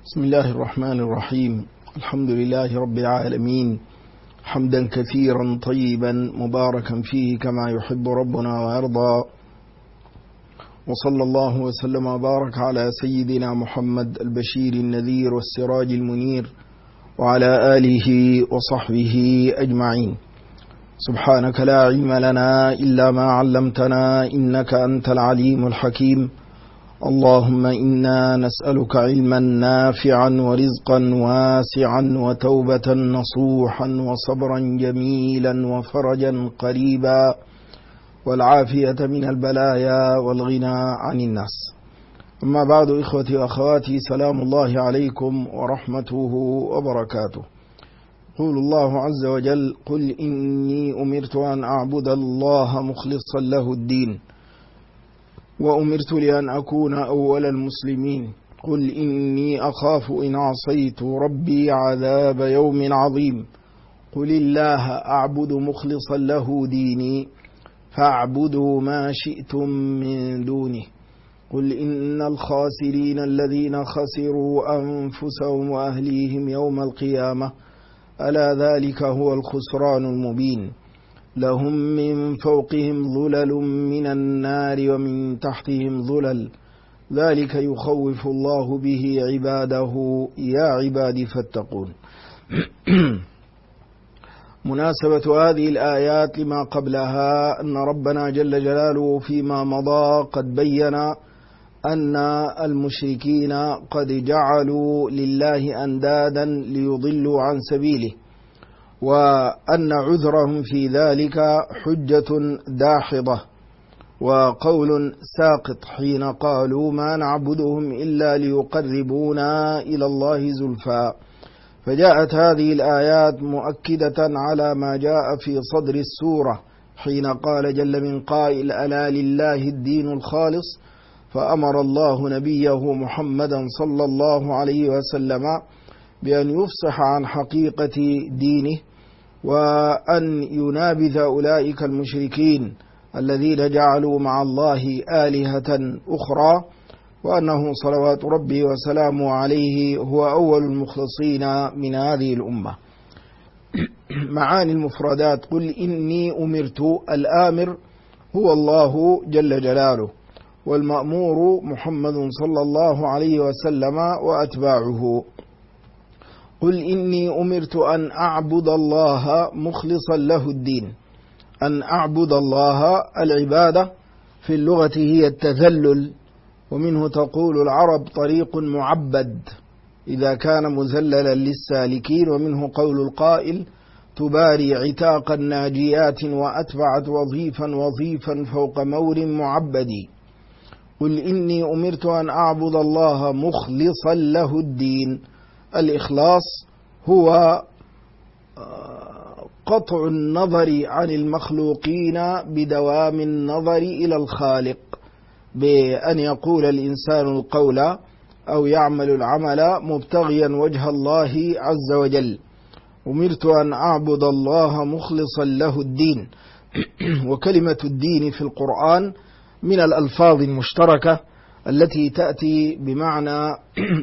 بسم الله الرحمن الرحيم. الحمد لله رب العالمين، حمدا كثيرا طيبا مباركا فيه كما يحب ربنا ويرضى، وصلى الله وسلم وبارك على سيدنا محمد البشير النذير والسراج المنير وعلى آله وصحبه أجمعين. سبحانك لا علم لنا إلا ما علمتنا إنك أنت العليم الحكيم. اللهم إنا نسألك علما نافعا ورزقا واسعا وتوبة نصوحا وصبرا جميلا وفرجا قريبا والعافية من البلايا والغنى عن الناس. أما بعد، إخوتي وأخواتي، سلام الله عليكم ورحمته وبركاته. يقول الله عز وجل: قل إني أمرت أن أعبد الله مخلصا له الدين وأمرت لأن أكون أول المسلمين. قل إني أخاف إن عصيت ربي عذاب يوم عظيم. قل الله أعبد مخلصا له ديني فاعبدوا ما شئتم من دونه. قل إن الخاسرين الذين خسروا أنفسهم وأهليهم يوم القيامة ألا ذلك هو الخسران المبين. لهم من فوقهم ظلل من النار ومن تحتهم ظلل، ذلك يخوف الله به عباده يا عبادي فاتقون. مناسبة هذه الآيات لما قبلها أن ربنا جل جلاله فيما مضى قد بين أن المشركين قد جعلوا لله أندادا ليضلوا عن سبيله، وأن عذرهم في ذلك حجة داحضة وقول ساقط حين قالوا ما نعبدهم إلا ليقربونا إلى الله زلفى. فجاءت هذه الآيات مؤكدة على ما جاء في صدر السورة حين قال جل من قائل: ألا لله الدين الخالص. فأمر الله نبيه محمدا صلى الله عليه وسلم بأن يفصح عن حقيقة دينه، وأن ينابذ أولئك المشركين الذين جعلوا مع الله آلهة أخرى، وأنه صلوات ربي وسلامه عليه هو أول المخلصين من هذه الأمة. معاني المفردات: قل إني أمرت، الآمر هو الله جل جلاله، والمأمور محمد صلى الله عليه وسلم وأتباعه. قل إني أمرت أن أعبد الله مخلصا له الدين. أن أعبد الله، العبادة في اللغة هي التذلل، ومنه تقول العرب طريق معبد إذا كان مذللا للسالكين، ومنه قول القائل: تباري عتاق الناجيات وأتبعت وظيفا فوق مور معبدي. قل إني أمرت أن أعبد الله مخلصا له الدين. الإخلاص هو قطع النظر عن المخلوقين بدوام النظر إلى الخالق، بأن يقول الإنسان القول أو يعمل العمل مبتغيا وجه الله عز وجل. أمرت أن أعبد الله مخلصا له الدين. وكلمة الدين في القرآن من الألفاظ المشتركة التي تأتي بمعنى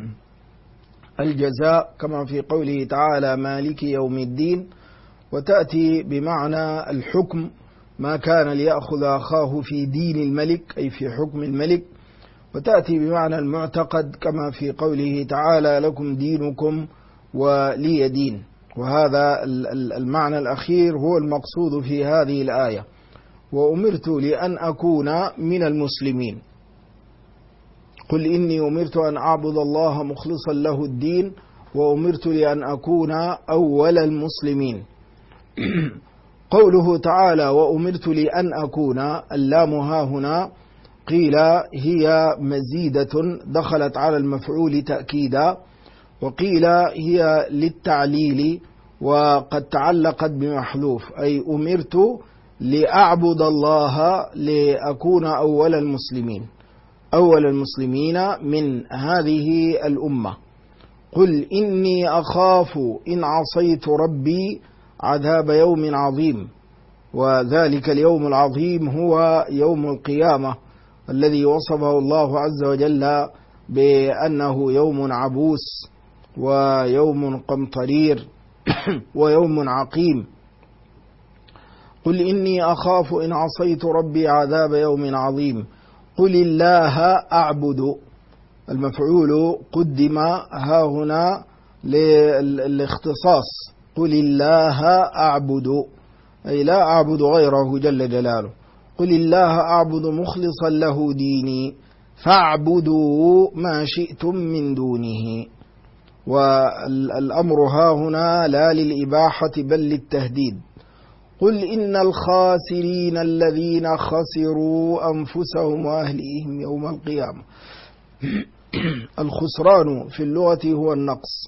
الجزاء كما في قوله تعالى مالك يوم الدين، وتأتي بمعنى الحكم ما كان ليأخذ أخاه في دين الملك أي في حكم الملك، وتأتي بمعنى المعتقد كما في قوله تعالى لكم دينكم ولي دين. وهذا المعنى الأخير هو المقصود في هذه الآية: وأمرت لأن أكون من المسلمين. قل إني أمرت أن أعبد الله مخلصا له الدين وأمرت لأن أكون أول المسلمين. قوله تعالى وأمرت لأن أكون، اللام ها هنا قيل هي مزيدة دخلت على المفعول تأكيدا، وقيل هي للتعليل وقد تعلقت بمحذوف، أي أمرت لأعبد الله لأكون أول المسلمين، أول المسلمين من هذه الأمة. قل إني أخاف إن عصيت ربي عذاب يوم عظيم. وذلك اليوم العظيم هو يوم القيامة الذي وصفه الله عز وجل بأنه يوم عبوس ويوم قمطرير ويوم عقيم. قل إني أخاف إن عصيت ربي عذاب يوم عظيم. قل الله أعبد، المفعول قدم ها هنا للاختصاص، قل الله أعبد أي لا أعبد غيره جل جلاله. قل الله أعبد مخلصا له ديني فاعبدوا ما شئتم من دونه. والأمر ها هنا لا للإباحة بل للتهديد. قل إن الخاسرين الذين خسروا أنفسهم وأهليهم يوم القيامة. الخسران في اللغة هو النقص،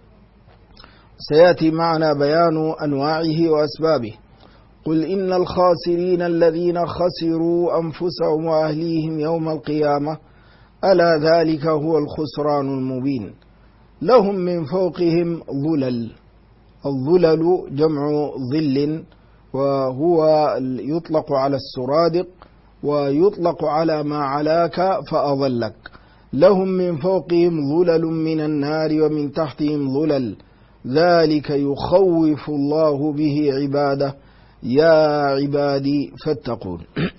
سيأتي معنا بيان أنواعه وأسبابه. قل إن الخاسرين الذين خسروا أنفسهم وأهليهم يوم القيامة ألا ذلك هو الخسران المبين. لهم من فوقهم ظلل، الظلل جمع ظل، وهو يطلق على السرادق ويطلق على ما علاك فأظلك. لهم من فوقهم ظلل من النار ومن تحتهم ظلل ذلك يخوف الله به عباده يا عبادي فاتقون.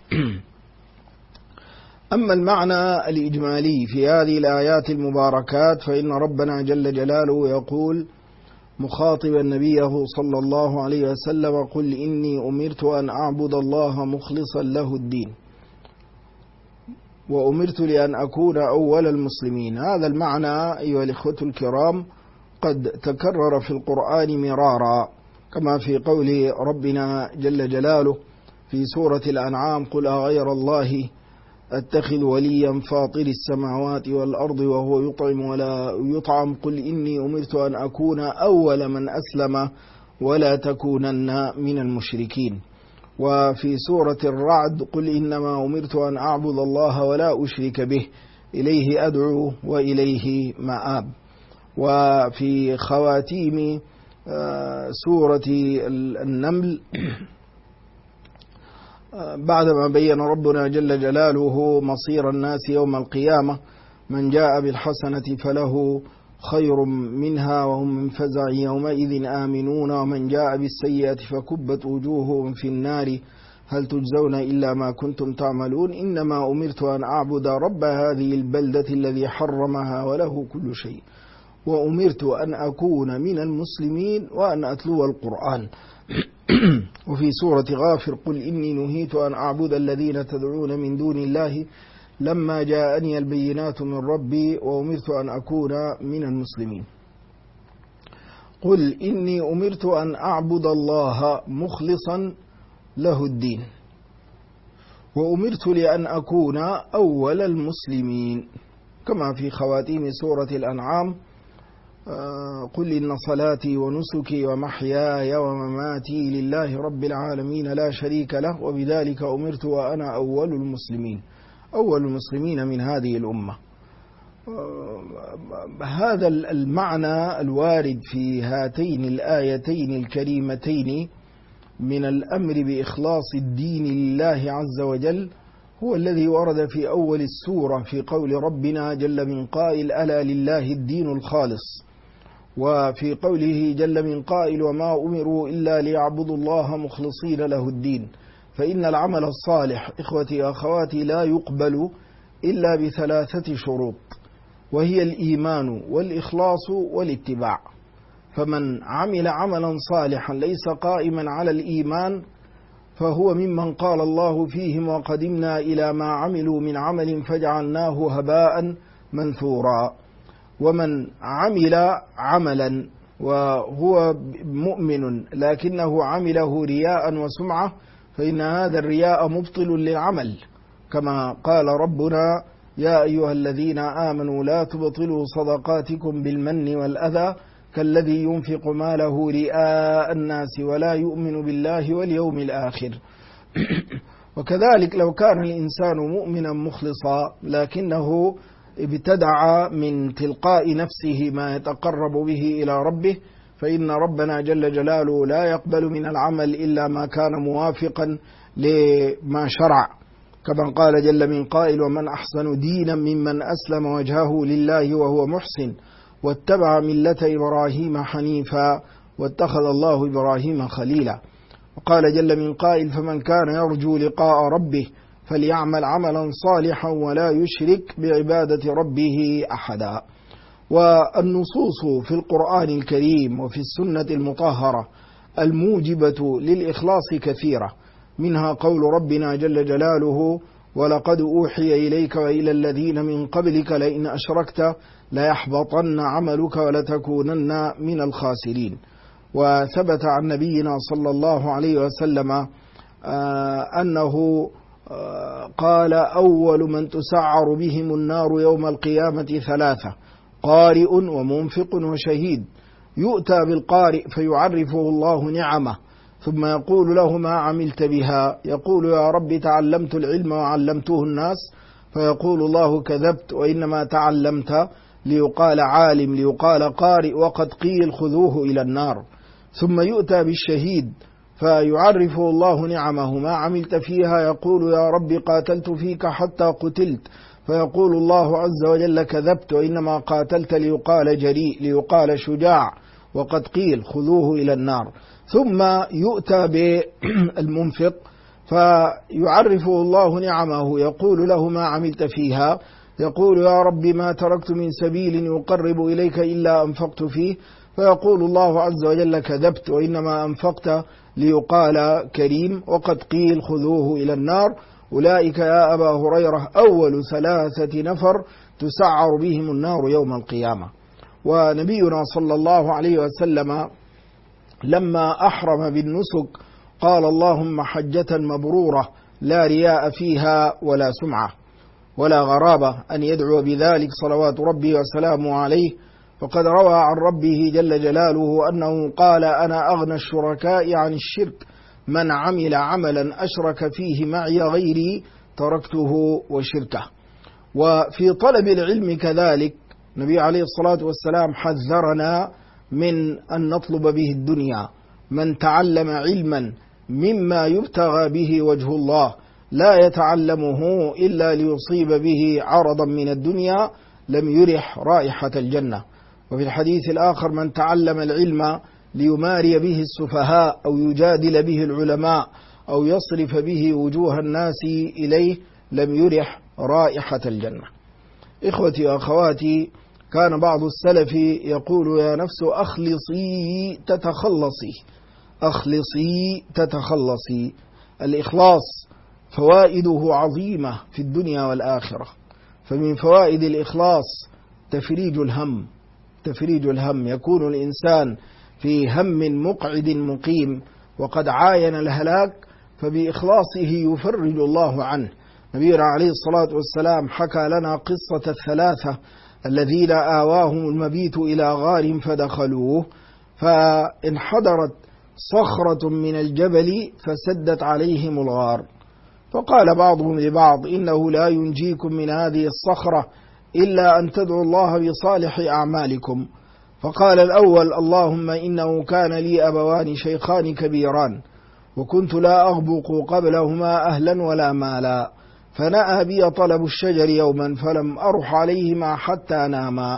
أما المعنى الإجمالي في هذه الآيات المباركات فإن ربنا جل جلاله يقول مخاطبا نبيه صلى الله عليه وسلم قل إني أمرت أن أعبد الله مخلصا له الدين وأمرت لأن أكون أول المسلمين. هذا المعنى أيها الإخوة الكرام قد تكرر في القرآن مرارا، كما في قول ربنا جل جلاله في سورة الأنعام قل أغير الله أتخذ وليا فاطر السماوات والأرض وهو يطعم ولا يطعم قل إني أمرت أن أكون أول من أسلم ولا تكونن من المشركين. وفي سورة الرعد قل إنما أمرت أن أعبد الله ولا أشرك به إليه أدعو وإليه مآب. وفي خواتيم سورة النمل بعدما بين ربنا جل جلاله مصير الناس يوم القيامة من جاء بالحسنة فله خير منها وهم من فزع يومئذ آمنون ومن جاء بالسيئة فكبت وجوههم في النار هل تجزون إلا ما كنتم تعملون إنما أمرت أن أعبد رب هذه البلدة الذي حرمها وله كل شيء وأمرت أن أكون من المسلمين وأن أتلو القرآن. وفي سورة غافر قل إني نهيت أن أعبد الذين تدعون من دون الله لما جاءني البينات من ربي وأمرت أن أكون من المسلمين. قل إني أمرت أن أعبد الله مخلصا له الدين وأمرت لأن أكون أول المسلمين، كما في خواتيم سورة الأنعام قل إن صلاتي ونسكي ومحياي ومماتي لله رب العالمين لا شريك له وبذلك أمرت وأنا أول المسلمين، أول المسلمين من هذه الأمة. هذا المعنى الوارد في هاتين الآيتين الكريمتين من الأمر بإخلاص الدين لله عز وجل هو الذي ورد في أول السورة في قول ربنا جل من قائل ألا لله الدين الخالص، وفي قوله جل من قائل وما أمروا إلا ليعبدوا الله مخلصين له الدين. فإن العمل الصالح إخوتي أخواتي لا يقبل إلا بثلاثة شروط وهي الإيمان والإخلاص والاتباع. فمن عمل عملا صالحا ليس قائما على الإيمان فهو ممن قال الله فيهم وقدمنا إلى ما عملوا من عمل فجعلناه هباء منثورا. ومن عمل عملا وهو مؤمن لكنه عمله رياء وسمعة فإن هذا الرياء مبطل للعمل، كما قال ربنا يا أيها الذين آمنوا لا تبطلوا صدقاتكم بالمن والأذى كالذي ينفق ماله رئاء الناس ولا يؤمن بالله واليوم الآخر. وكذلك لو كان الإنسان مؤمنا مخلصا لكنه ابتدع من تلقاء نفسه ما يتقرب به إلى ربه فإن ربنا جل جلاله لا يقبل من العمل إلا ما كان موافقا لما شرع. كما قال جل من قائل: ومن أحسن دينا ممن أسلم وجهه لله وهو محسن واتبع ملة إبراهيم حنيفا واتخذ الله إبراهيم خليلا. وقال جل من قائل: فمن كان يرجو لقاء ربه فليعمل عملا صالحا ولا يشرك بعبادة ربه أحدا. والنصوص في القرآن الكريم وفي السنة المطهرة الموجبة للإخلاص كثيرة، منها قول ربنا جل جلاله: ولقد أوحي إليك وإلى الذين من قبلك لئن أشركت ليحبطن عملك ولتكونن من الخاسرين. وثبت عن نبينا صلى الله عليه وسلم أنه قال: أول من تسعر بهم النار يوم القيامة ثلاثة: قارئ ومنفق وشهيد. يؤتى بالقارئ فيعرفه الله نعمه ثم يقول له: ما عملت بها؟ يقول: يا رب تعلمت العلم وعلمته الناس. فيقول الله: كذبت، وإنما تعلمت ليقال عالم، ليقال قارئ، وقد قيل خذوه إلى النار. ثم يؤتى بالشهيد فيعرفه الله نعمه: ما عملت فيها؟ يقول: يا رب قاتلت فيك حتى قتلت. فيقول الله عز وجل: كذبت، وإنما قاتلت ليقال جريء، ليقال شجاع، وقد قيل خذوه إلى النار. ثم يؤتى بالمنفق فيعرفه الله نعمه، يقول له: ما عملت فيها؟ يقول: يا رب ما تركت من سبيل يقرب إليك إلا أنفقت فيه. فيقول الله عز وجل: كذبت، وإنما أنفقت ليقال كريم، وقد قيل خذوه إلى النار. أولئك يا أبا هريرة أول ثلاثة نفر تسعر بهم النار يوم القيامة. ونبينا صلى الله عليه وسلم لما أحرم بالنسك قال: اللهم حجة مبرورة لا رياء فيها ولا سمعة ولا غرابة، أن يدعو بذلك صلوات ربي وسلامه عليه. فقد روى عن ربه جل جلاله أنه قال: أنا أغنى الشركاء عن الشرك، من عمل عملا أشرك فيه معي غيري تركته وشركه. وفي طلب العلم كذلك النبي عليه الصلاة والسلام حذرنا من أن نطلب به الدنيا. من تعلم علما مما يبتغى به وجه الله لا يتعلمه إلا ليصيب به عرضا من الدنيا لم يرح رائحة الجنة. وفي الحديث الآخر: من تعلم العلم ليماري به السفهاء أو يجادل به العلماء أو يصرف به وجوه الناس إليه لم يرح رائحة الجنة. إخوتي وأخواتي، كان بعض السلف يقول: يا نفس أخلصي تتخلصي، أخلصي تتخلصي. الإخلاص فوائده عظيمة في الدنيا والآخرة. فمن فوائد الإخلاص تفريج الهم، تفريج الهم. يكون الإنسان في هم مقعد مقيم وقد عاين الهلاك، فبإخلاصه يفرج الله عنه. نبينا عليه الصلاة والسلام حكى لنا قصة الثلاثة الذين آواهم المبيت إلى غار فدخلوه، فانحدرت صخرة من الجبل فسدت عليهم الغار. فقال بعضهم لبعض: إنه لا ينجيكم من هذه الصخرة إلا أن تدعوا الله بصالح أعمالكم. فقال الأول: اللهم إنه كان لي أبوان شيخان كبيران وكنت لا أغبق قبلهما أهلا ولا مالا، فنأى بي طلب الشجر يوما فلم أرح عليهما حتى ناما،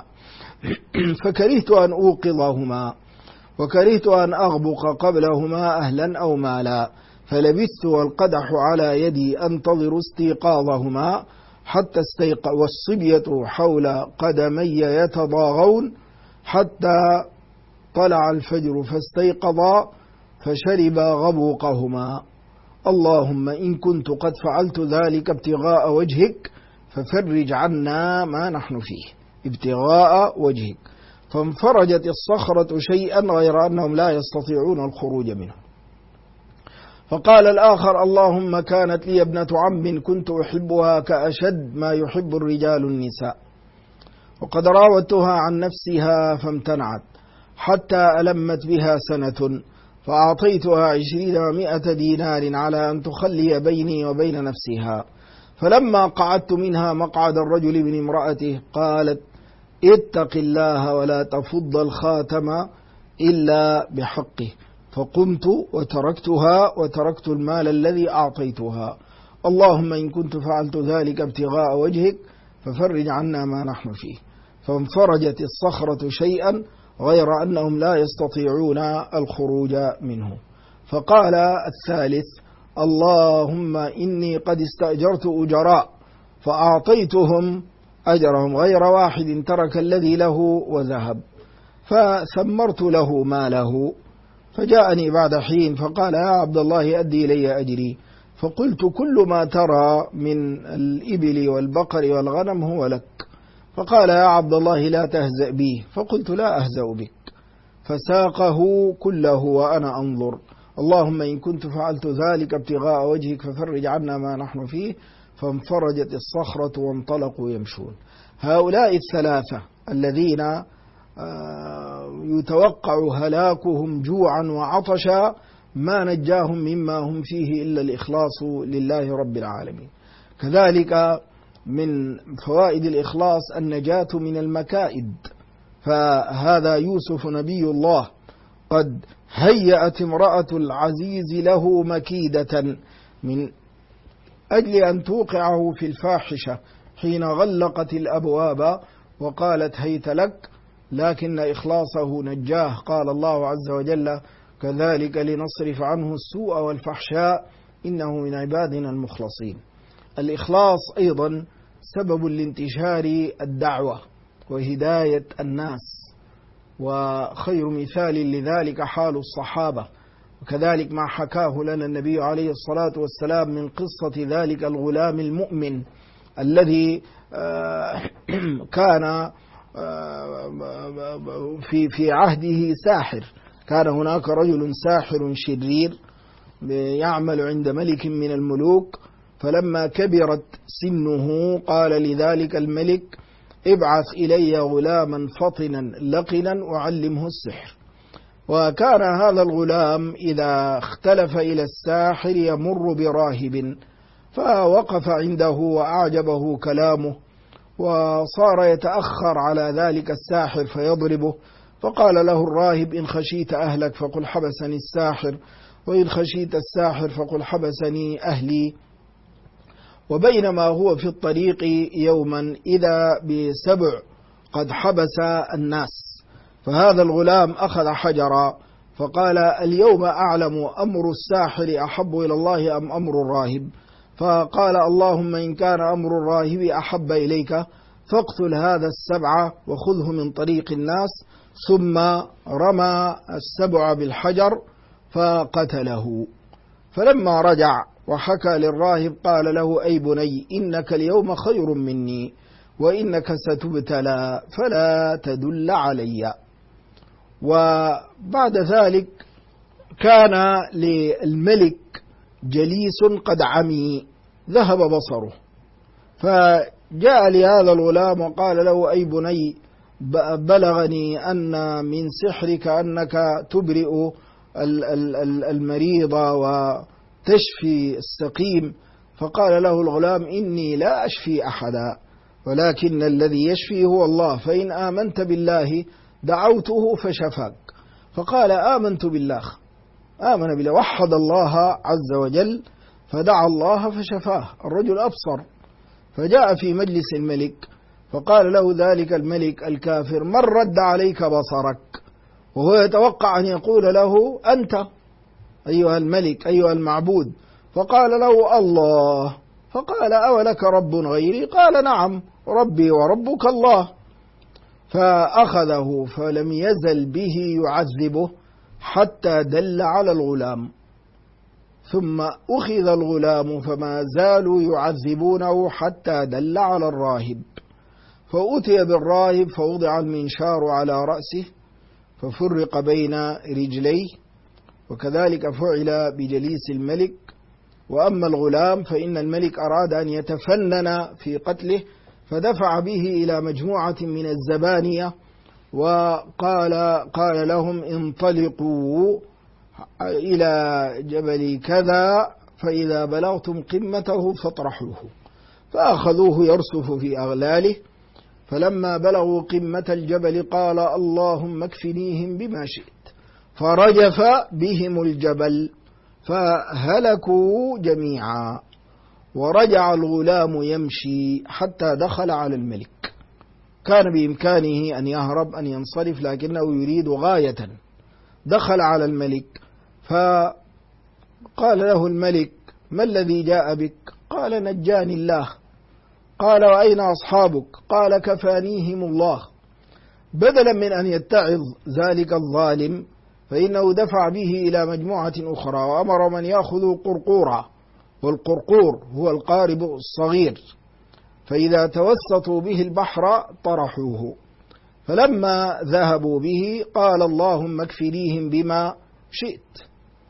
فكرهت أن أوقظهما وكرهت أن أغبق قبلهما أهلا أو مالا، فلبثت والقدح على يدي أنتظر استيقاظهما حتى استيقظ، والصبية حول قدمي يتضاغون حتى طلع الفجر فاستيقظا فشربا غبوقهما. اللهم إن كنت قد فعلت ذلك ابتغاء وجهك ففرج عنا ما نحن فيه، ابتغاء وجهك. فانفرجت الصخرة شيئا غير أنهم لا يستطيعون الخروج منه. فقال الآخر: اللهم كانت لي ابنة عم كنت أحبها كأشد ما يحب الرجال النساء، وقد راودتها عن نفسها فامتنعت حتى ألمت بها سنة، فأعطيتها 20 و100 دينار على أن تخلي بيني وبين نفسها. فلما قعدت منها مقعد الرجل من امرأته قالت: اتق الله ولا تفض الخاتم إلا بحقه. فقمت وتركتها وتركت المال الذي أعطيتها. اللهم إن كنت فعلت ذلك ابتغاء وجهك ففرج عنا ما نحن فيه. فانفرجت الصخرة شيئا غير أنهم لا يستطيعون الخروج منه. فقال الثالث: اللهم إني قد استأجرت أجراء فأعطيتهم أجرهم غير واحد ترك الذي له وذهب، فثمرت له ماله، فجاءني بعد حين فقال: يا عبد الله أدي إلي أجري. فقلت: كل ما ترى من الإبل والبقر والغنم هو لك. فقال: يا عبد الله لا تهزأ بي. فقلت: لا أهزأ بك. فساقه كله وأنا أنظر. اللهم إن كنت فعلت ذلك ابتغاء وجهك ففرج عنا ما نحن فيه. فانفرجت الصخرة وانطلقوا يمشون. هؤلاء الثلاثة الذين يتوقع هلاكهم جوعا وعطشا ما نجاهم مما هم فيه إلا الإخلاص لله رب العالمين. كذلك من فوائد الإخلاص النجاة من المكائد. فهذا يوسف نبي الله قد هيأت امرأة العزيز له مكيدة من أجل أن توقعه في الفاحشة حين غلقت الأبواب وقالت: هيت لك، لكن إخلاصه نجاه. قال الله عز وجل: كذلك لنصرف عنه السوء والفحشاء إنه من عبادنا المخلصين. الإخلاص أيضا سبب لانتشار الدعوة وهداية الناس، وخير مثال لذلك حال الصحابة. وكذلك ما حكاه لنا النبي عليه الصلاة والسلام من قصة ذلك الغلام المؤمن الذي كان في عهده ساحر. كان هناك رجل ساحر شرير يعمل عند ملك من الملوك، فلما كبرت سنه قال لذلك الملك: ابعث إلي غلاما فطنا لقنا أعلمه السحر. وكان هذا الغلام إذا اختلف إلى الساحر يمر براهب، فوقف عنده وأعجبه كلامه، وصار يتأخر على ذلك الساحر فيضربه. فقال له الراهب: إن خشيت أهلك فقل حبسني الساحر، وإن خشيت الساحر فقل حبسني أهلي. وبينما هو في الطريق يوما إذا بسبع قد حبس الناس، فهذا الغلام أخذ حجرا فقال: اليوم أعلم أمر الساحر أحب إلى الله أم أمر الراهب؟ فقال: اللهم إن كان أمر الراهب أحب إليك فاقتل هذا السبع وخذه من طريق الناس. ثم رمى السبع بالحجر فقتله. فلما رجع وحكى للراهب قال له: أي بني، إنك اليوم خير مني، وإنك ستبتلى فلا تدل علي. وبعد ذلك كان للملك جليس قد عمي ذهب بصره، فجاء لهذا الغلام وقال له: أي بني، بلغني أن من سحرك أنك تبرئ المريض وتشفي السقيم. فقال له الغلام: إني لا أشفي أحدا، ولكن الذي يشفي هو الله، فإن آمنت بالله دعوته فشفاك. فقال: آمنت بالله. آمن بالله، وحد الله عز وجل، فدعا الله فشفاه. الرجل أبصر، فجاء في مجلس الملك فقال له ذلك الملك الكافر: من رد عليك بصرك؟ وهو يتوقع أن يقول له: أنت أيها الملك أيها المعبود. فقال له: الله. فقال: أولك رب غيري؟ قال: نعم، ربي وربك الله. فأخذه فلم يزل به يعذبه حتى دل على الغلام، ثم أخذ الغلام فما زالوا يعذبونه حتى دل على الراهب. فأتي بالراهب فوضع المنشار على رأسه ففرق بين رجليه، وكذلك فعل بجليس الملك. وأما الغلام فإن الملك أراد أن يتفنن في قتله، فدفع به إلى مجموعة من الزبانية وقال لهم: انطلقوا إلى جبل كذا، فإذا بلغتم قمته فاطرحوه. فأخذوه يرسف في أغلاله، فلما بلغوا قمة الجبل قال: اللهم اكفنيهم بما شئت، فرجف بهم الجبل فهلكوا جميعا. ورجع الغلام يمشي حتى دخل على الملك. كان بإمكانه أن يهرب أن ينصرف، لكنه يريد غاية. دخل على الملك فقال له الملك: ما الذي جاء بك؟ قال: نجاني الله. قال: وأين أصحابك؟ قال: كفانيهم الله. بدلا من أن يتعظ ذلك الظالم فإنه دفع به إلى مجموعة أخرى وأمر من يأخذ قرقورا، والقرقور هو القارب الصغير، فإذا توسطوا به البحر طرحوه. فلما ذهبوا به قال: اللهم اكفنيهم بما شئت.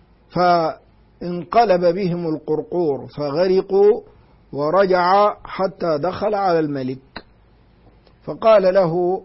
فانقلب بهم القرقور فغرقوا، ورجع حتى دخل على الملك. فقال له: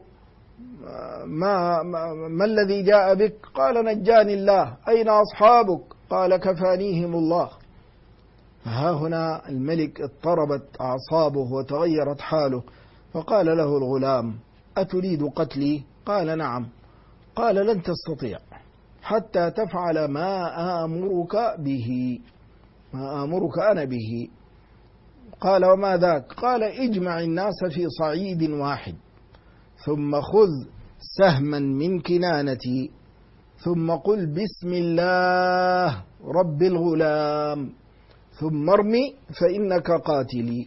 ما الذي جاء بك؟ قال: نجاني الله. أين أصحابك؟ قال: كفانيهم الله. فها هنا الملك اضطربت أعصابه وتغيرت حاله، فقال له الغلام: أتريد قتلي؟ قال: نعم. قال: لن تستطيع حتى تفعل ما آمرك به، ما آمرك أنا به. قال: وما ذاك؟ قال: اجمع الناس في صعيد واحد، ثم خذ سهما من كنانتي، ثم قل بسم الله رب الغلام، ثم ارمي فإنك قاتلي.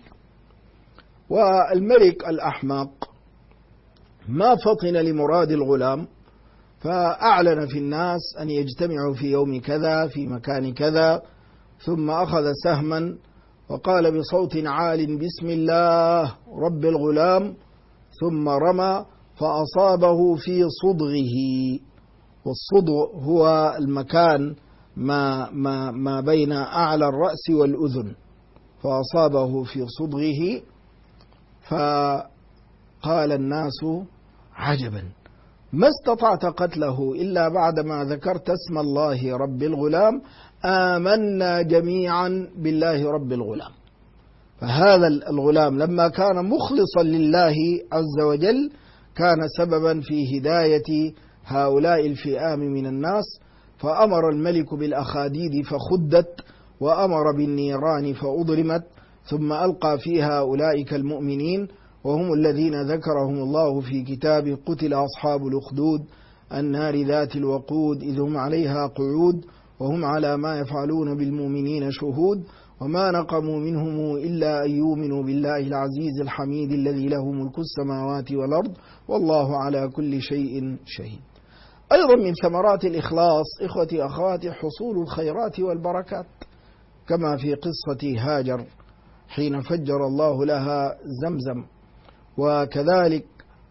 والملك الأحمق ما فطن لمراد الغلام، فأعلن في الناس أن يجتمعوا في يوم كذا في مكان كذا، ثم أخذ سهما وقال بصوت عال: بسم الله رب الغلام، ثم رمى فأصابه في صدغه. والصدغ هو المكان ما بين أعلى الرأس والأذن، فأصابه في صدغه. فقال الناس: عجبا، ما استطعت قتله إلا بعدما ذكرت اسم الله رب الغلام، آمنا جميعا بالله رب الغلام. فهذا الغلام لما كان مخلصا لله عز وجل كان سببا في هداية هؤلاء الفئام من الناس. فأمر الملك بالأخاديد فخدت، وأمر بالنيران فأضرمت، ثم ألقى فيها أولئك المؤمنين، وهم الذين ذكرهم الله في كتابه: قتل أصحاب الأخدود النار ذات الوقود إذ هم عليها قعود وهم على ما يفعلون بالمؤمنين شهود وما نقموا منهم إلا أن يؤمنوا بالله العزيز الحميد الذي له ملك السماوات والأرض والله على كل شيء شهيد. أيضا من ثمرات الإخلاص إخوتي أخواتي حصول الخيرات والبركات، كما في قصة هاجر حين فجر الله لها زمزم. وكذلك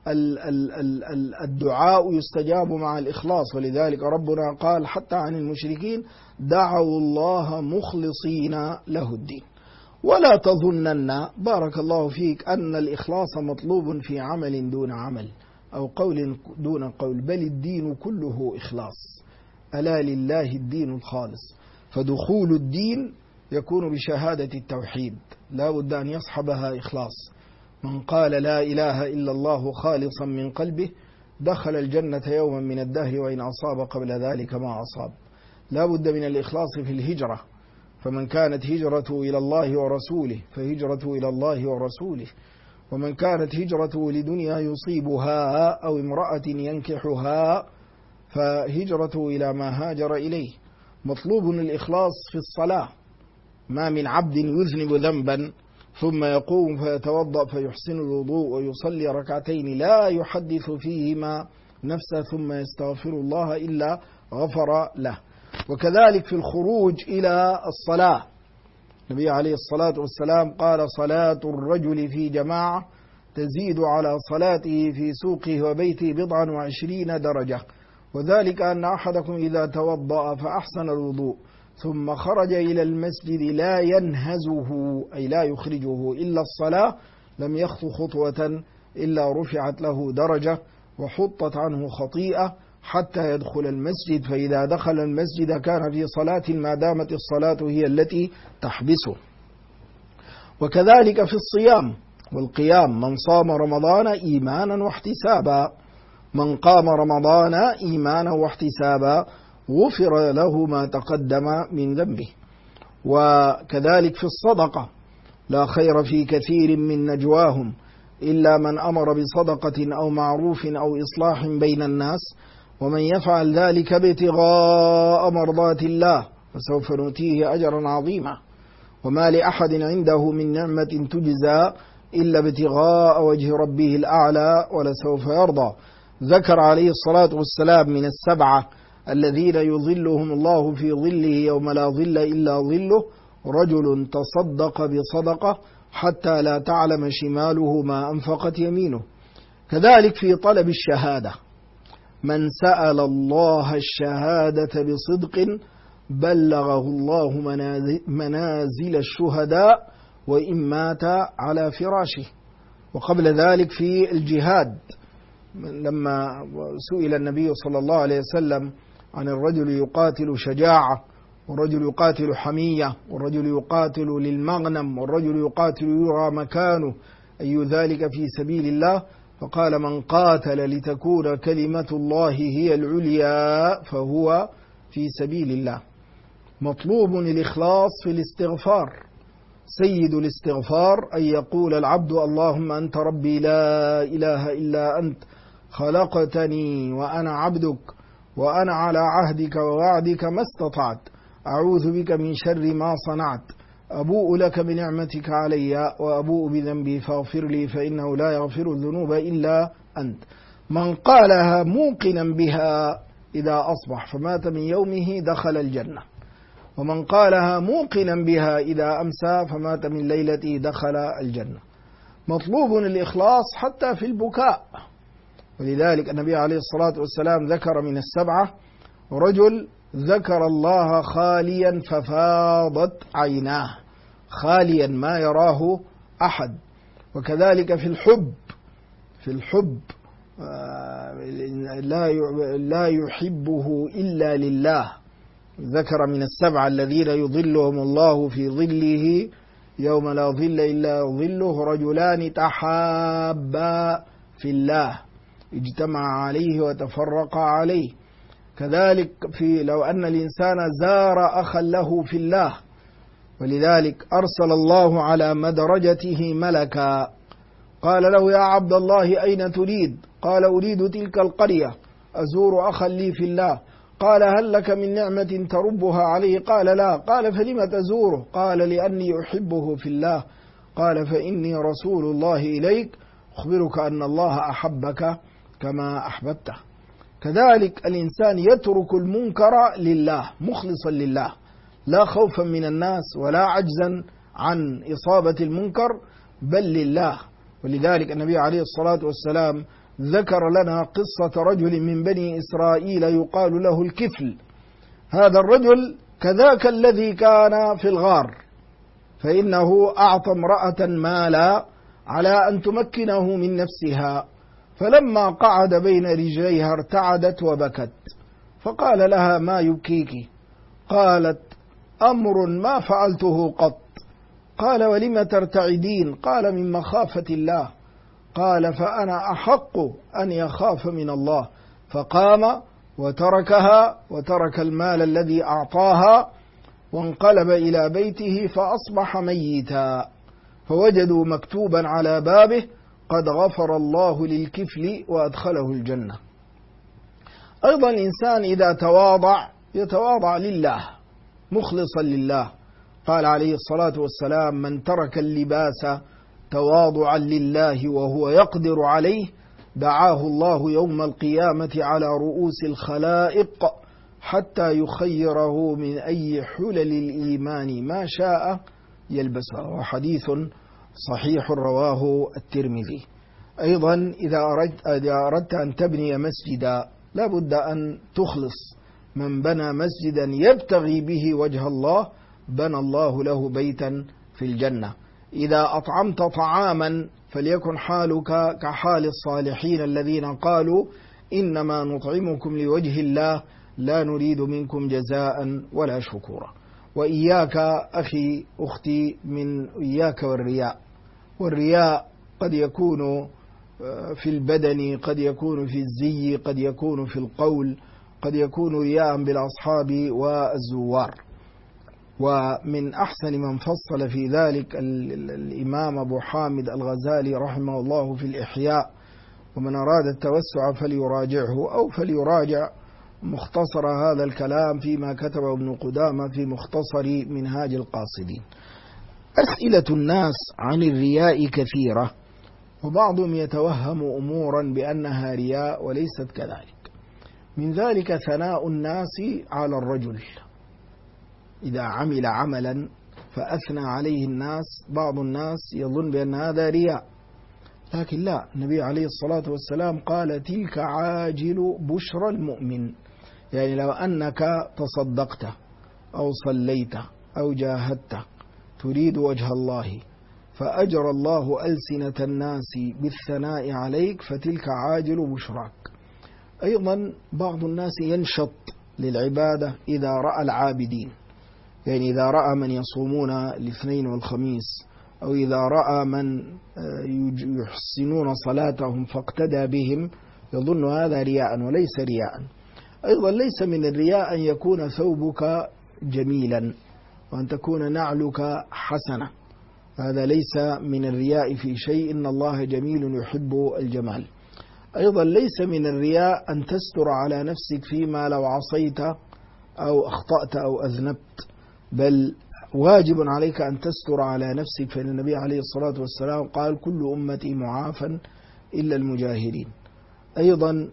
الدعاء يستجاب مع الإخلاص، ولذلك ربنا قال حتى عن المشركين: دعوا الله مخلصين له الدين. ولا تظنن بارك الله فيك أن الإخلاص مطلوب في عمل دون عمل أو قول دون قول، بل الدين كله إخلاص. ألا لله الدين الخالص. فدخول الدين يكون بشهادة التوحيد، لا بد أن يصحبها إخلاص. من قال لا إله إلا الله خالصا من قلبه دخل الجنة يوما من الدهر وإن أصاب قبل ذلك ما أصاب. لا بد من الإخلاص في الهجرة، فمن كانت هجرته إلى الله ورسوله فهجرته إلى الله ورسوله، ومن كانت هجرته لدنيا يصيبها أو امرأة ينكحها فهجرته إلى ما هاجر إليه. مطلوب الإخلاص في الصلاة. ما من عبد يذنب ذنبا ثم يقوم فيتوضأ فيحسن الوضوء ويصلي ركعتين لا يحدث فيهما نفسه ثم يستغفر الله إلا غفر له. وكذلك في الخروج إلى الصلاة، النبي عليه الصلاة والسلام قال: صلاة الرجل في جماعة تزيد على صلاته في سوقه وبيته 27 درجة، وذلك أن أحدكم إذا توضأ فأحسن الوضوء ثم خرج إلى المسجد لا ينهزه أي لا يخرجه إلا الصلاة لم يخطو خطوة إلا رفعت له درجة وحطت عنه خطيئة حتى يدخل المسجد، فإذا دخل المسجد كان في صلاة ما دامت الصلاة هي التي تحبسه. وكذلك في الصيام والقيام: من صام رمضان إيمانا واحتسابا، من قام رمضان إيمانا واحتسابا غفر له ما تقدم من ذنبه. وكذلك في الصدقة: لا خير في كثير من نجواهم إلا من أمر بصدقة أو معروف أو إصلاح بين الناس ومن يفعل ذلك ابتغاء مرضات الله فسوف نؤتيه أجرا عظيما وما لأحد عنده من نعمة تجزى إلا ابتغاء وجه ربه الأعلى ولسوف يرضى. ذكر عليه الصلاة والسلام من السبعة الذين يظلهم الله في ظله يوم لا ظل إلا ظله رجل تصدق بصدقة حتى لا تعلم شماله ما أنفقت يمينه. كذلك في طلب الشهادة من سأل الله الشهادة بصدق بلغه الله منازل الشهداء وإن مات على فراشه. وقبل ذلك في الجهاد لما سئل النبي صلى الله عليه وسلم عن الرجل يقاتل شجاعة والرجل يقاتل حمية والرجل يقاتل للمغنم والرجل يقاتل يرى مكانه أي ذلك في سبيل الله فقال من قاتل لتكون كلمة الله هي العليا فهو في سبيل الله. مطلوب الإخلاص في الاستغفار. سيد الاستغفار أن يقول العبد اللهم أنت ربي لا إله إلا أنت خلقتني وأنا عبدك وأنا على عهدك ووعدك ما استطعت أعوذ بك من شر ما صنعت أبوء لك بنعمتك علي وأبوء بذنبي فاغفر لي فإنه لا يغفر الذنوب إلا أنت. من قالها موقنا بها إذا أصبح فمات من يومه دخل الجنة ومن قالها موقنا بها إذا أمسى فمات من ليلته دخل الجنة. مطلوب الإخلاص حتى في البكاء ولذلك النبي عليه الصلاة والسلام ذكر من السبعة رجل ذكر الله خاليا ففاضت عيناه خاليا ما يراه أحد. وكذلك في الحب لا يحبه إلا لله. ذكر من السبعة الذين يظلهم الله في ظله يوم لا ظل إلا ظله رجلان تحابا في الله اجتمع عليه وتفرق عليه. كذلك لو أن الإنسان زار أخا له في الله ولذلك أرسل الله على مدرجته ملكا قال له يا عبد الله أين تريد؟ قال أريد تلك القرية أزور أخا لي في الله. قال هل لك من نعمة تربها عليه؟ قال لا. قال فلم تزوره؟ قال لأني أحبه في الله. قال فإني رسول الله إليك أخبرك أن الله أحبك كما أحببته. كذلك الإنسان يترك المنكر لله مخلصا لله لا خوفا من الناس ولا عجزا عن إصابة المنكر بل لله. ولذلك النبي عليه الصلاة والسلام ذكر لنا قصة رجل من بني إسرائيل يقال له الكفل. هذا الرجل كذاك الذي كان في الغار فإنه أعطى امرأة مالا على أن تمكنه من نفسها فلما قعد بين رجليها ارتعدت وبكت فقال لها ما يبكيك؟ قالت أمر ما فعلته قط. قال ولم ترتعدين؟ قال من مخافة الله. قال فأنا أحق أن يخاف من الله. فقام وتركها وترك المال الذي أعطاها وانقلب إلى بيته فأصبح ميتا فوجدوا مكتوبا على بابه قد غفر الله للكفل وأدخله الجنة. أيضا الإنسان إذا تواضع يتواضع لله مخلصا لله. قال عليه الصلاة والسلام من ترك اللباس تواضعا لله وهو يقدر عليه دعاه الله يوم القيامة على رؤوس الخلائق حتى يخيره من أي حلل الإيمان ما شاء يلبسه. وحديث صحيح رواه الترمذي. أيضا إذا أردت أن تبني مسجدا لابد أن تخلص. من بنى مسجدا يبتغي به وجه الله بنى الله له بيتا في الجنة. إذا أطعمت طعاما فليكن حالك كحال الصالحين الذين قالوا إنما نطعمكم لوجه الله لا نريد منكم جزاء ولا شكورا. وإياك أخي أختي من إياك والرياء. والرياء قد يكون في البدن قد يكون في الزي قد يكون في القول قد يكون رياء بالأصحاب والزوار. ومن أحسن من فصل في ذلك الإمام أبو حامد الغزالي رحمه الله في الإحياء، ومن أراد التوسع فليراجعه أو فليراجع مختصر هذا الكلام فيما كتبه ابن قدامة في مختصر منهاج القاصدين. أسئلة الناس عن الرياء كثيرة، وبعضهم يتوهم أمورا بأنها رياء وليست كذلك. من ذلك ثناء الناس على الرجل إذا عمل عملا فأثنى عليه الناس، بعض الناس يظن بأن هذا رياء، لكن لا، النبي عليه الصلاة والسلام قال تلك عاجل بشرى المؤمن. يعني لو أنك تصدقت أو صليت أو جاهدت تريد وجه الله فأجرى الله ألسنة الناس بالثناء عليك فتلك عاجل بشراك. أيضا بعض الناس ينشط للعبادة إذا رأى العابدين، يعني إذا رأى من يصومون الاثنين والخميس، أو إذا رأى من يحسنون صلاتهم فاقتدى بهم يظن هذا رياء وليس رياء. أيضا ليس من الرياء أن يكون ثوبك جميلا وأن تكون نعلك حسنة، هذا ليس من الرياء في شيء، إن الله جميل يحب الجمال. أيضا ليس من الرياء أن تستر على نفسك فيما لو عصيت أو أخطأت أو أذنبت، بل واجب عليك أن تستر على نفسك، فإن النبي عليه الصلاة والسلام قال كل أمتي معافى إلا المجاهرين. أيضا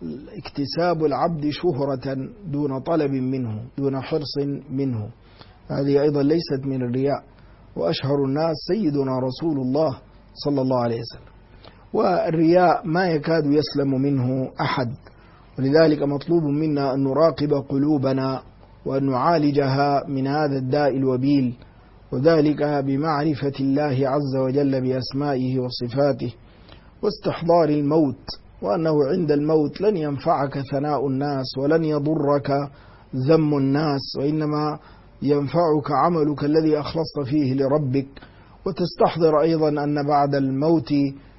اكتساب العبد شهرة دون طلب منه، دون حرص منه، هذه أيضا ليست من الرياء. وأشهر الناس سيدنا رسول الله صلى الله عليه وسلم. والرياء ما يكاد يسلم منه أحد، ولذلك مطلوب منا أن نراقب قلوبنا وأن نعالجها من هذا الداء الوبيل، وذلك بمعرفة الله عز وجل بأسمائه وصفاته، واستحضار الموت، وأنه عند الموت لن ينفعك ثناء الناس ولن يضرك ذم الناس، وإنما ينفعك عملك الذي أخلصت فيه لربك. وتستحضر أيضا أن بعد الموت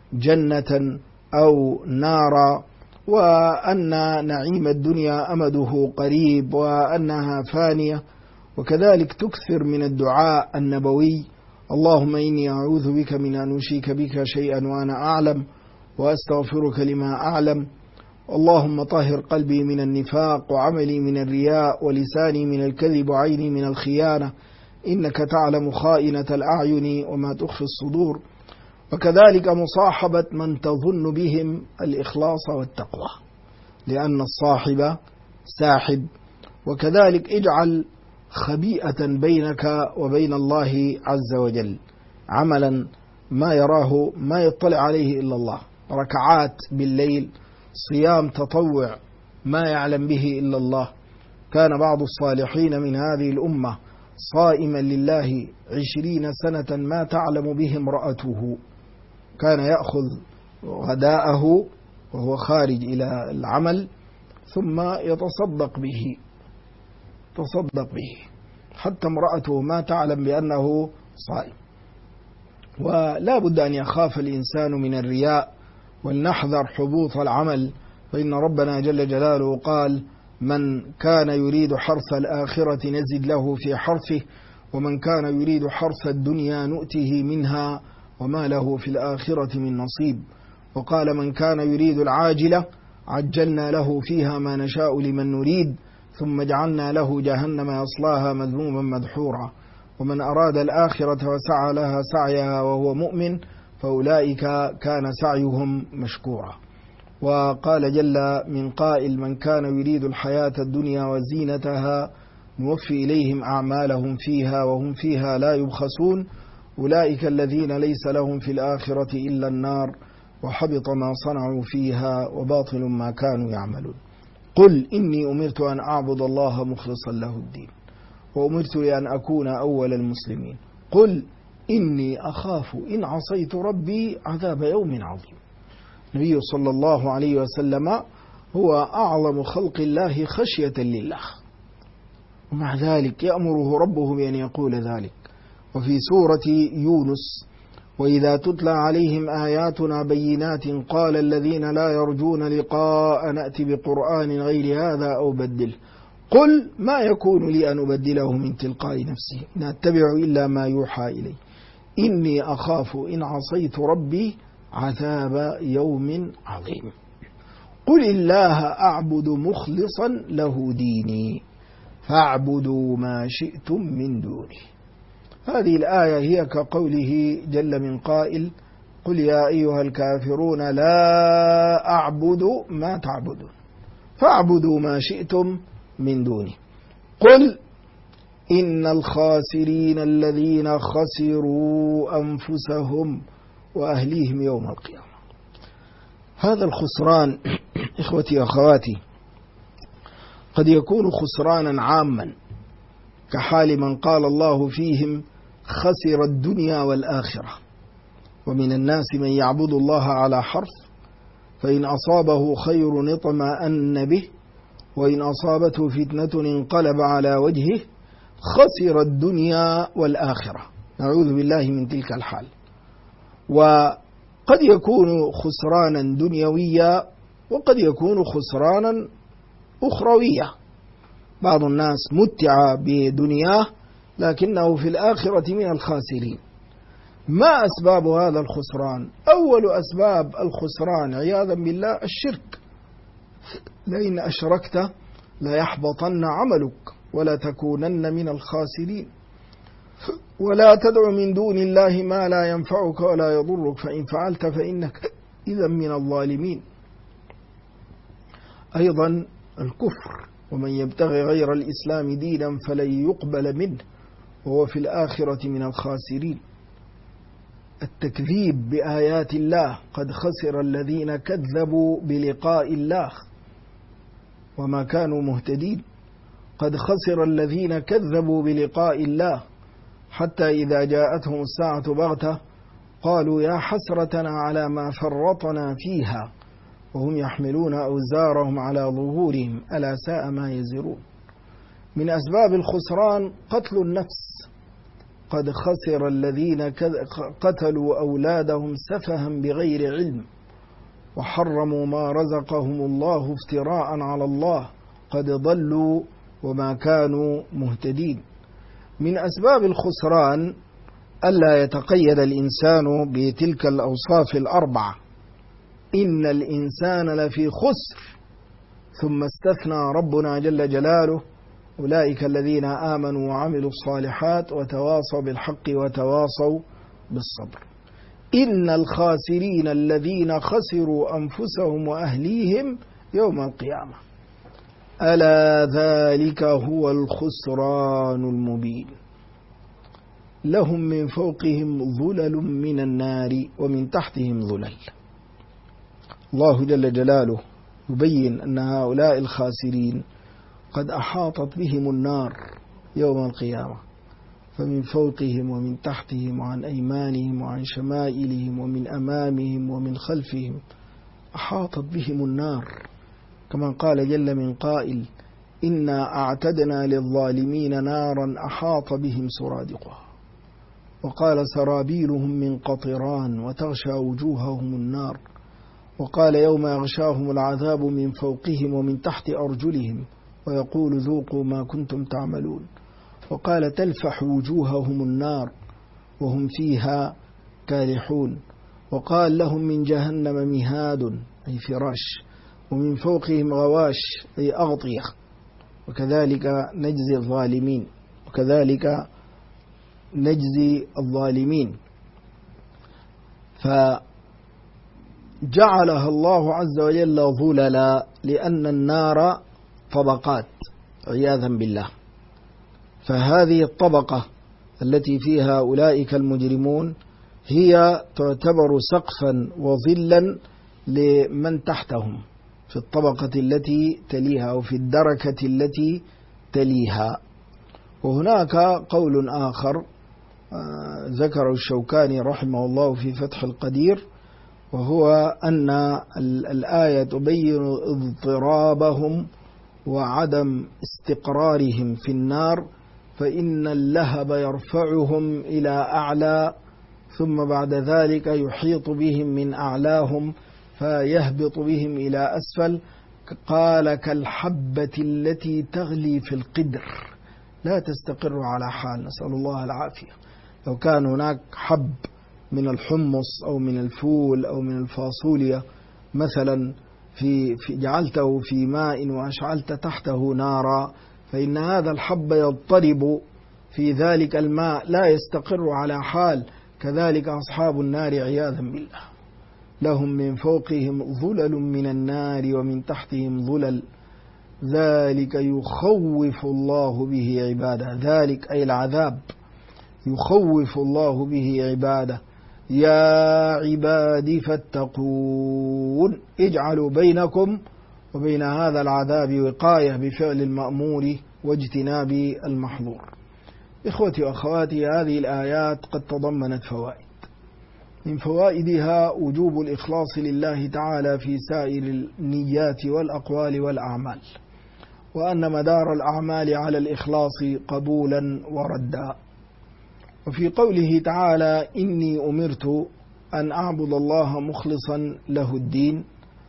جنة أو نارا، وأن نعيم الدنيا أمده قريب وأنها فانية. وكذلك تكثر من الدعاء النبوي: اللهم إني أعوذ بك من أن أشرك بك شيئا وأنا أعلم وأستغفرك لما أعلم. اللهم طهر قلبي من النفاق وعملي من الرياء ولساني من الكذب وعيني من الخيانة، إنك تعلم خائنة الأعين وما تخفي الصدور. وكذلك مصاحبة من تظن بهم الإخلاص والتقوى، لأن الصاحب ساحب. وكذلك اجعل خبيئة بينك وبين الله عز وجل عملا ما يراه ما يطلع عليه إلا الله، ركعات بالليل، صيام تطوع ما يعلم به إلا الله. كان بعض الصالحين من هذه الأمة صائما لله 20 سنة ما تعلم به امرأته، كان يأخذ غداءه وهو خارج إلى العمل ثم يتصدق به حتى امرأته ما تعلم بأنه صائم. ولا بد أن يخاف الإنسان من الرياء، ولنحذر حبوط العمل، فإن ربنا جل جلاله قال: من كان يريد حرث الآخرة نزد له في حرثه ومن كان يريد حرث الدنيا نؤته منها وما له في الآخرة من نصيب. وقال: من كان يريد العاجلة عجلنا له فيها ما نشاء لمن نريد ثم جعلنا له جهنم يصلاها مذموما مدحورا. ومن أراد الآخرة وسعى لها سعيها وهو مؤمن فأولئك كان سعيهم مشكورا. وقال جل من قائل: من كان يريد الحياة الدنيا وزينتها نوفي إليهم أعمالهم فيها وهم فيها لا يبخسون أولئك الذين ليس لهم في الآخرة إلا النار وحبط ما صنعوا فيها وباطل ما كانوا يعملون. قل إني أمرت أن أعبد الله مخلصا له الدين وأمرت لأن أكون أول المسلمين. قل إني أخاف إن عصيت ربي عذاب يوم عظيم. النبي صلى الله عليه وسلم هو أعظم خلق الله خشية لله، ومع ذلك يأمره ربه بأن يقول ذلك. وفي سورة يونس: وإذا تتلى عليهم آياتنا بينات قال الذين لا يرجون لقاء نأتي بقرآن غير هذا أو بدله قل ما يكون لي أن أبدله من تلقاء نفسي إن أتبع إلا ما يوحى إلي إني أخاف إن عصيت ربي عذاب يوم عظيم قل الله أعبد مخلصا له ديني فاعبدوا ما شئتم من دونه. هذه الآية هي كقوله جل من قائل قل يا أيها الكافرون لا أعبد ما تعبدون فاعبدوا ما شئتم من دونه. قل إن الخاسرين الذين خسروا أنفسهم وأهليهم يوم القيامة. هذا الخسران إخوتي أخواتي قد يكون خسرانا عاما كحال من قال الله فيهم خسر الدنيا والآخرة. ومن الناس من يعبد الله على حرف فإن أصابه خير اطمأن به وإن أصابته فتنة انقلب على وجهه خسر الدنيا والآخرة. نعوذ بالله من تلك الحال. وقد يكون خسرانا دنيويا وقد يكون خسرانا أخرويا. بعض الناس متع بدنياه لكنه في الآخرة من الخاسرين. ما أسباب هذا الخسران؟ أول أسباب الخسران عياذا بالله الشرك. لئن أشركت ليحبطن عملك ولا تكونن من الخاسرين ولا تدع من دون الله ما لا ينفعك ولا يضرك فإن فعلت فإنك إذا من الظالمين. أيضا الكفر ومن يبتغي غير الإسلام دينا فلن يقبل منه وهو في الآخرة من الخاسرين. التكذيب بآيات الله قد خسر الذين كذبوا بلقاء الله وما كانوا مهتدين. قد خسر الذين كذبوا بلقاء الله حتى إذا جاءتهم الساعة بغتة قالوا يا حسرتنا على ما فرطنا فيها وهم يحملون أوزارهم على ظهورهم ألا ساء ما يزرون. من أسباب الخسران قتل النفس. قد خسر الذين قتلوا أولادهم سفها بغير علم وحرموا ما رزقهم الله افتراء على الله قد ضلوا وما كانوا مهتدين. من أسباب الخسران ألا يتقيد الإنسان بتلك الأوصاف الأربعة. إن الإنسان لفي خسر ثم استثنى ربنا جل جلاله أولئك الذين آمنوا وعملوا الصالحات وتواصوا بالحق وتواصوا بالصبر. إن الخاسرين الذين خسروا أنفسهم وأهليهم يوم القيامة ألا ذلك هو الخسران المبين. لهم من فوقهم ظلل من النار ومن تحتهم ظلل. الله جل جلاله يبين أن هؤلاء الخاسرين قد أحاطت بهم النار يوم القيامة فمن فوقهم ومن تحتهم وعن أيمانهم وعن شمائلهم ومن أمامهم ومن خلفهم أحاطت بهم النار كما قال جل من قائل إنا أعتدنا للظالمين نارا أحاط بهم سرادقها وقال سرابيلهم من قطران وتغشى وجوههم النار وقال يوم يغشاهم العذاب من فوقهم ومن تحت أرجلهم ويقول ذوقوا ما كنتم تعملون وقال تلفح وجوههم النار وهم فيها كالحون وقال لهم من جهنم مهاد أي فراش ومن فوقهم غواش أي أغطية وكذلك نجزي الظالمين فجعلها الله عز وجل ظللا لأن النار طبقات عياذا بالله. فهذه الطبقة التي فيها أولئك المجرمون هي تعتبر سقفا وظلا لمن تحتهم في الطبقة التي تليها أو في الدركة التي تليها. وهناك قول آخر ذكر الشوكاني رحمه الله في فتح القدير وهو أن الآية تبين اضطرابهم وعدم استقرارهم في النار فإن اللهب يرفعهم إلى أعلى ثم بعد ذلك يحيط بهم من أعلاهم فيهبط بهم إلى أسفل قال كالحبة التي تغلي في القدر لا تستقر على حال، نسأل الله العافية. لو كان هناك حب من الحمص أو من الفول أو من الفاصوليا مثلا في جعلته في ماء وأشعلت تحته نارا، فإن هذا الحب يضطرب في ذلك الماء لا يستقر على حال. كذلك أصحاب النار عياذا بالله، لهم من فوقهم ظلل من النار ومن تحتهم ظلل، ذلك يخوف الله به عباده. ذلك أي العذاب يخوف الله به عباده. يا عبادي فاتقون، اجعلوا بينكم وبين هذا العذاب وقاية بفعل المأمور واجتناب المحظور. إخوتي وأخواتي، هذه الآيات قد تضمنت فوائد، من فوائدها وجوب الإخلاص لله تعالى في سائر النيات والأقوال والأعمال، وأن مدار الأعمال على الإخلاص قبولا وردا. وفي قوله تعالى إني أمرت أن أعبد الله مخلصا له الدين،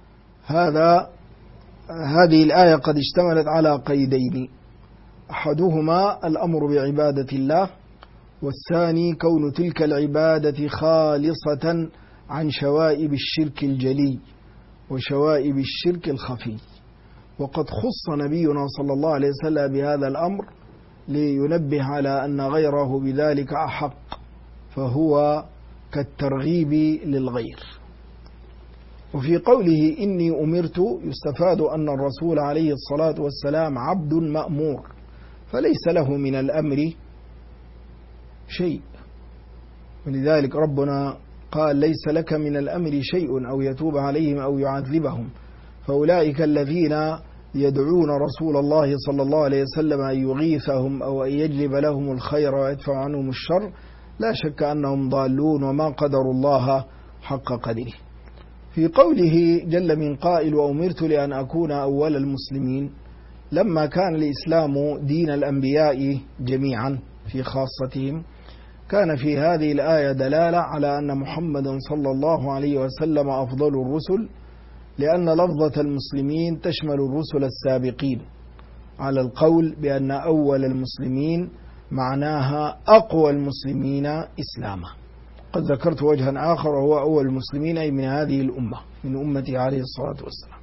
هذه الآية قد اشتملت على قيدين، أحدهما الأمر بعبادة الله، والثاني كون تلك العبادة خالصة عن شوائب الشرك الجلي وشوائب الشرك الخفي. وقد خص نبينا صلى الله عليه وسلم بهذا الأمر لينبه على أن غيره بذلك أحق، فهو كالترغيب للغير. وفي قوله إني أمرت يستفاد أن الرسول عليه الصلاة والسلام عبد مأمور، فليس له من الأمر شيء، ولذلك ربنا قال ليس لك من الأمر شيء أو يتوب عليهم أو يعذبهم. فأولئك الذين يدعون رسول الله صلى الله عليه وسلم أن يغيثهم أو أن يجلب لهم الخير ويدفع عنهم الشر، لا شك أنهم ضالون وما قدروا الله حق قدره. في قوله جل من قائل وأمرت لأن أكون أول المسلمين، لما كان الإسلام دين الأنبياء جميعا في خاصتهم، كان في هذه الآية دلالة على أن محمدا صلى الله عليه وسلم أفضل الرسل، لأن لفظة المسلمين تشمل الرسل السابقين، على القول بأن أول المسلمين معناها أقوى المسلمين إسلاما. قد ذكرت وجها آخر وهو أول المسلمين أي من هذه الأمة، من أمته عليه الصلاة والسلام.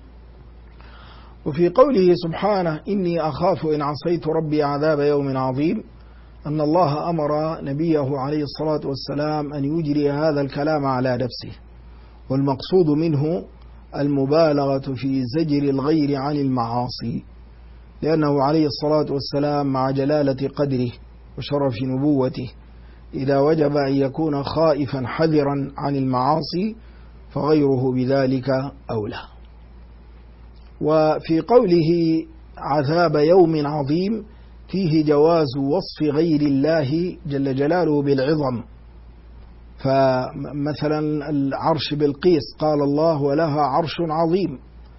وفي قوله سبحانه إني أخاف إن عصيت ربي عذاب يوم عظيم، أن الله أمر نبيه عليه الصلاة والسلام أن يجري هذا الكلام على نفسه، والمقصود منه المبالغة في زجر الغير عن المعاصي، لأنه عليه الصلاة والسلام مع جلالة قدره وشرف نبوته إذا وجب أن يكون خائفا حذرا عن المعاصي فغيره بذلك أولى. وفي قوله عذاب يوم عظيم فيه جواز وصف غير الله جل جلاله بالعظم، فمثلا العرش بالقيس قال الله ولها عرش عظيم،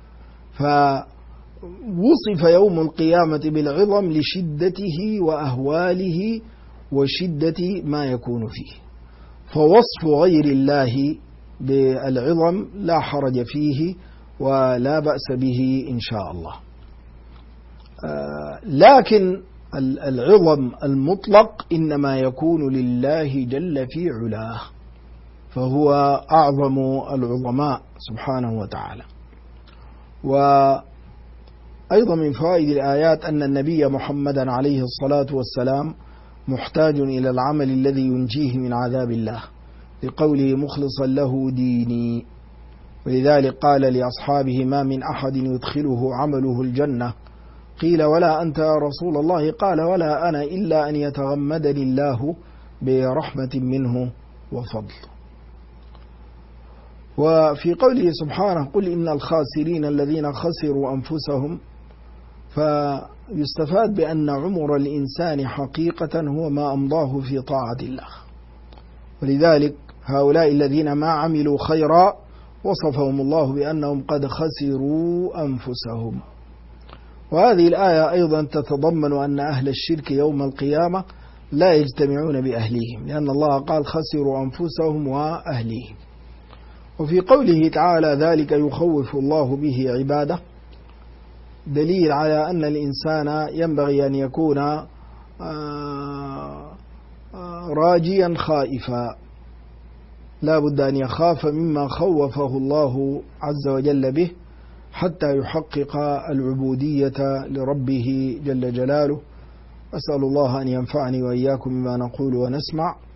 فوصف يوم القيامة بالعظم لشدته وأهواله وشدة ما يكون فيه، فوصف غير الله بالعظم لا حرج فيه ولا بأس به إن شاء الله. لكن العظم المطلق إنما يكون لله جل في علاه، فهو أعظم العظماء سبحانه وتعالى. وأيضا من فوائد الآيات أن النبي محمدا عليه الصلاة والسلام محتاج إلى العمل الذي ينجيه من عذاب الله، لقوله مخلصا له ديني، ولذلك قال لأصحابه ما من أحد يدخله عمله الجنة، قيل ولا أنت يا رسول الله؟ قال ولا أنا إلا أن يتغمدني الله برحمة منه وفضل. وفي قوله سبحانه قل إن الخاسرين الذين خسروا أنفسهم، فيستفاد بأن عمر الإنسان حقيقة هو ما أمضاه في طاعة الله، ولذلك هؤلاء الذين ما عملوا خيرا وصفهم الله بأنهم قد خسروا أنفسهم. وهذه الآية أيضا تتضمن أن أهل الشرك يوم القيامة لا يجتمعون بأهليهم، لأن الله قال خسروا أنفسهم وأهليهم. وفي قوله تعالى ذلك يخوف الله به عباده، دليل على أن الإنسان ينبغي أن يكون راجيا خائفا، لا بد أن يخاف مما خوفه الله عز وجل به حتى يحقق العبودية لربه جل جلاله. أسأل الله أن ينفعني وإياكم بما نقول ونسمع.